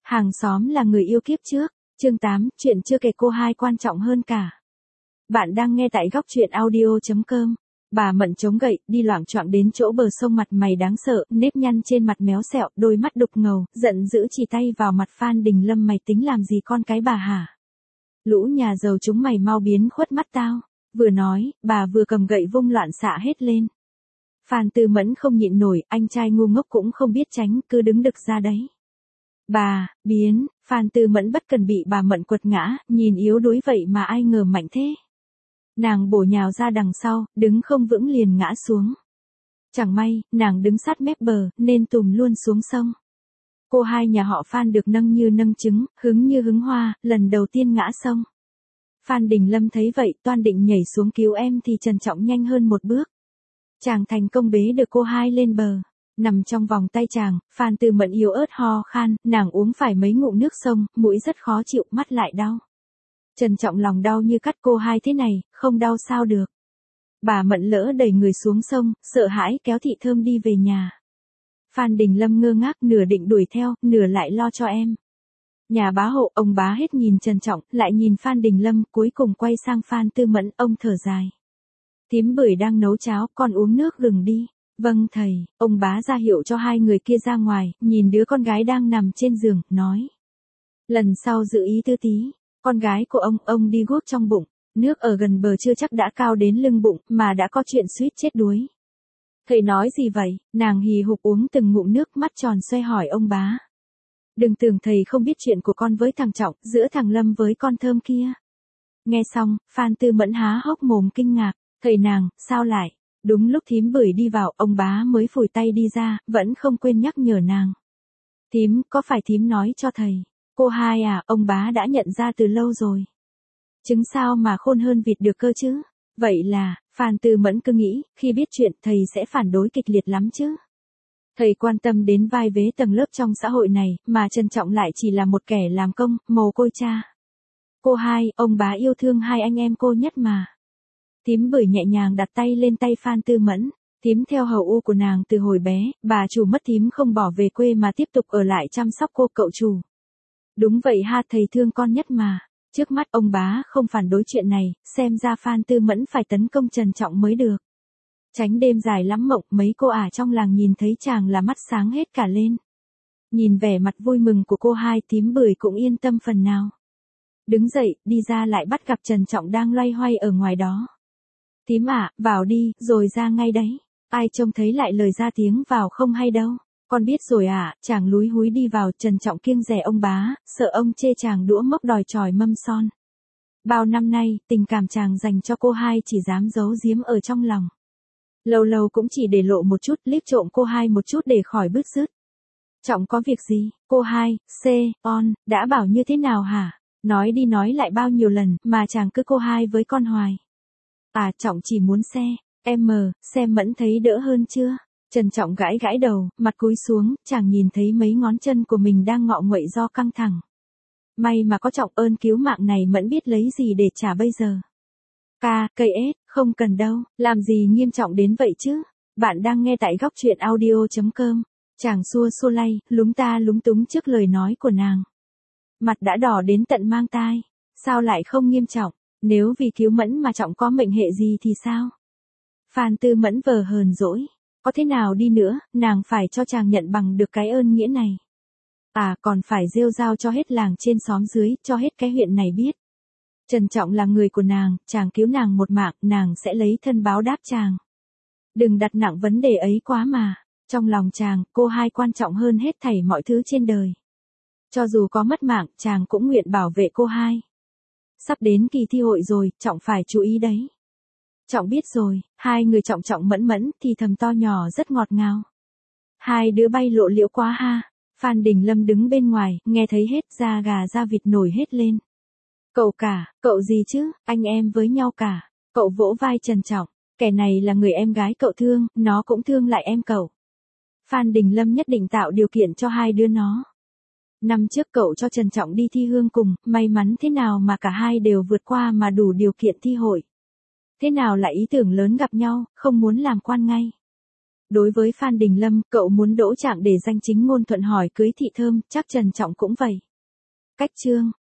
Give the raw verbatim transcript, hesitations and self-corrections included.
Hàng xóm là người yêu kiếp trước, chương tám, chuyện chưa kể cô hai quan trọng hơn cả. Bạn đang nghe tại góc truyện audio chấm com. Bà Mận chống gậy, đi loạng choạng đến chỗ bờ sông, mặt mày đáng sợ, nếp nhăn trên mặt méo sẹo, đôi mắt đục ngầu, giận dữ chỉ tay vào mặt Phan Đình Lâm, mày tính làm gì con cái bà hả? Lũ nhà giàu chúng mày mau biến khuất mắt tao. Vừa nói, bà vừa cầm gậy vung loạn xạ hết lên. Phan Tư Mẫn không nhịn nổi, anh trai ngu ngốc cũng không biết tránh, cứ đứng đực ra đấy. Bà, biến, Phan Tư Mẫn bất cần bị bà Mận quật ngã, nhìn yếu đuối vậy mà ai ngờ mạnh thế. Nàng bổ nhào ra đằng sau, đứng không vững liền ngã xuống. Chẳng may, nàng đứng sát mép bờ, nên tùm luôn xuống sông. Cô hai nhà họ Phan được nâng như nâng trứng, hứng như hứng hoa, lần đầu tiên ngã sông. Phan Đình Lâm thấy vậy, toan định nhảy xuống cứu em thì Trần Trọng nhanh hơn một bước. Chàng thành công bế được cô hai lên bờ. Nằm trong vòng tay chàng, Phan Tư Mẫn yếu ớt ho khan, nàng uống phải mấy ngụm nước sông, mũi rất khó chịu, mắt lại đau. Trần Trọng lòng đau như cắt, cô hai thế này, không đau sao được. Bà Mận lỡ đẩy người xuống sông, sợ hãi kéo Thị Thơm đi về nhà. Phan Đình Lâm ngơ ngác, nửa định đuổi theo, nửa lại lo cho em. Nhà bá hộ, ông bá hết nhìn Trần Trọng, lại nhìn Phan Đình Lâm, cuối cùng quay sang Phan Tư Mẫn, ông thở dài. Thím Bưởi đang nấu cháo, con uống nước gừng đi. Vâng thầy, ông bá ra hiệu cho hai người kia ra ngoài, nhìn đứa con gái đang nằm trên giường, nói. Lần sau giữ ý tư tí, con gái của ông, ông đi guốc trong bụng, nước ở gần bờ chưa chắc đã cao đến lưng bụng, mà đã có chuyện suýt chết đuối. Thầy nói gì vậy? Nàng hì hục uống từng ngụm nước, mắt tròn xoay hỏi ông bá. Đừng tưởng thầy không biết chuyện của con với thằng Trọng, giữa thằng Lâm với con Thơm kia. Nghe xong, Phan Tư Mẫn há hốc mồm kinh ngạc, thầy nàng, sao lại? Đúng lúc thím Bưởi đi vào, ông bá mới phủi tay đi ra, vẫn không quên nhắc nhở nàng. Thím, có phải thím nói cho thầy? Cô hai à, ông bá đã nhận ra từ lâu rồi. Chứng sao mà khôn hơn vịt được cơ chứ? Vậy là, Phan Tư Mẫn cứ nghĩ, khi biết chuyện thầy sẽ phản đối kịch liệt lắm chứ. Thầy quan tâm đến vai vế tầng lớp trong xã hội này, mà Trần Trọng lại chỉ là một kẻ làm công, mồ côi cha. Cô hai, ông bá yêu thương hai anh em cô nhất mà. Thím Bưởi nhẹ nhàng đặt tay lên tay Phan Tư Mẫn. Thím theo hầu u của nàng từ hồi bé, bà chủ mất thím không bỏ về quê mà tiếp tục ở lại chăm sóc cô cậu chủ. Đúng vậy ha, thầy thương con nhất mà. Trước mắt ông bá không phản đối chuyện này, xem ra Phan Tư Mẫn phải tấn công Trần Trọng mới được. Tránh đêm dài lắm mộng, mấy cô ả trong làng nhìn thấy chàng là mắt sáng hết cả lên. Nhìn vẻ mặt vui mừng của cô hai, thím Bưởi cũng yên tâm phần nào. Đứng dậy, đi ra lại bắt gặp Trần Trọng đang loay hoay ở ngoài đó. Thím ạ, vào đi, rồi ra ngay đấy. Ai trông thấy lại lời ra tiếng vào không hay đâu. Con biết rồi ạ, à, chàng lúi húi đi vào, Trần Trọng kiêng dè ông bá, sợ ông chê chàng đũa mốc đòi chòi mâm son. Bao năm nay, tình cảm chàng dành cho cô hai chỉ dám giấu giếm ở trong lòng. Lâu lâu cũng chỉ để lộ một chút, liếc trộm cô hai một chút để khỏi bứt rứt. Trọng có việc gì? Cô hai, C, on, đã bảo như thế nào hả? Nói đi nói lại bao nhiêu lần, mà chàng cứ cô hai với con hoài. À, Trọng chỉ muốn xe, em mờ, xem Mẫn thấy đỡ hơn chưa? Trần Trọng gãi gãi đầu, mặt cúi xuống, chàng nhìn thấy mấy ngón chân của mình đang ngọ nguậy do căng thẳng. May mà có Trọng ơn cứu mạng này, Mẫn biết lấy gì để trả bây giờ. Ca, cây ết, không cần đâu, làm gì nghiêm trọng đến vậy chứ? Bạn đang nghe tại góc truyện audio chấm com. Chàng xua xua lay, lúng ta lúng túng trước lời nói của nàng. Mặt đã đỏ đến tận mang tai. Sao lại không nghiêm trọng? Nếu vì cứu Mẫn mà Trọng có mệnh hệ gì thì sao? Phan Tư Mẫn vờ hờn dỗi. Có thế nào đi nữa, nàng phải cho chàng nhận bằng được cái ơn nghĩa này. À, còn phải rêu rao cho hết làng trên xóm dưới, cho hết cái huyện này biết. Trần Trọng là người của nàng, chàng cứu nàng một mạng, nàng sẽ lấy thân báo đáp chàng. Đừng đặt nặng vấn đề ấy quá mà. Trong lòng chàng, cô hai quan trọng hơn hết thảy mọi thứ trên đời. Cho dù có mất mạng, chàng cũng nguyện bảo vệ cô hai. Sắp đến kỳ thi hội rồi, Trọng phải chú ý đấy. Trọng biết rồi, hai người Trọng Trọng Mẫn Mẫn thì thầm to nhỏ rất ngọt ngào. Hai đứa bay lộ liễu quá ha. Phan Đình Lâm đứng bên ngoài, nghe thấy hết, da gà da vịt nổi hết lên. Cậu cả, cậu gì chứ, anh em với nhau cả. Cậu vỗ vai Trần Trọng, kẻ này là người em gái cậu thương, nó cũng thương lại em cậu. Phan Đình Lâm nhất định tạo điều kiện cho hai đứa nó. Năm trước cậu cho Trần Trọng đi thi hương cùng, may mắn thế nào mà cả hai đều vượt qua mà đủ điều kiện thi hội. Thế nào lại ý tưởng lớn gặp nhau, không muốn làm quan ngay. Đối với Phan Đình Lâm, cậu muốn đỗ Trạng để danh chính ngôn thuận hỏi cưới Thị Thơm, chắc Trần Trọng cũng vậy. Cách chương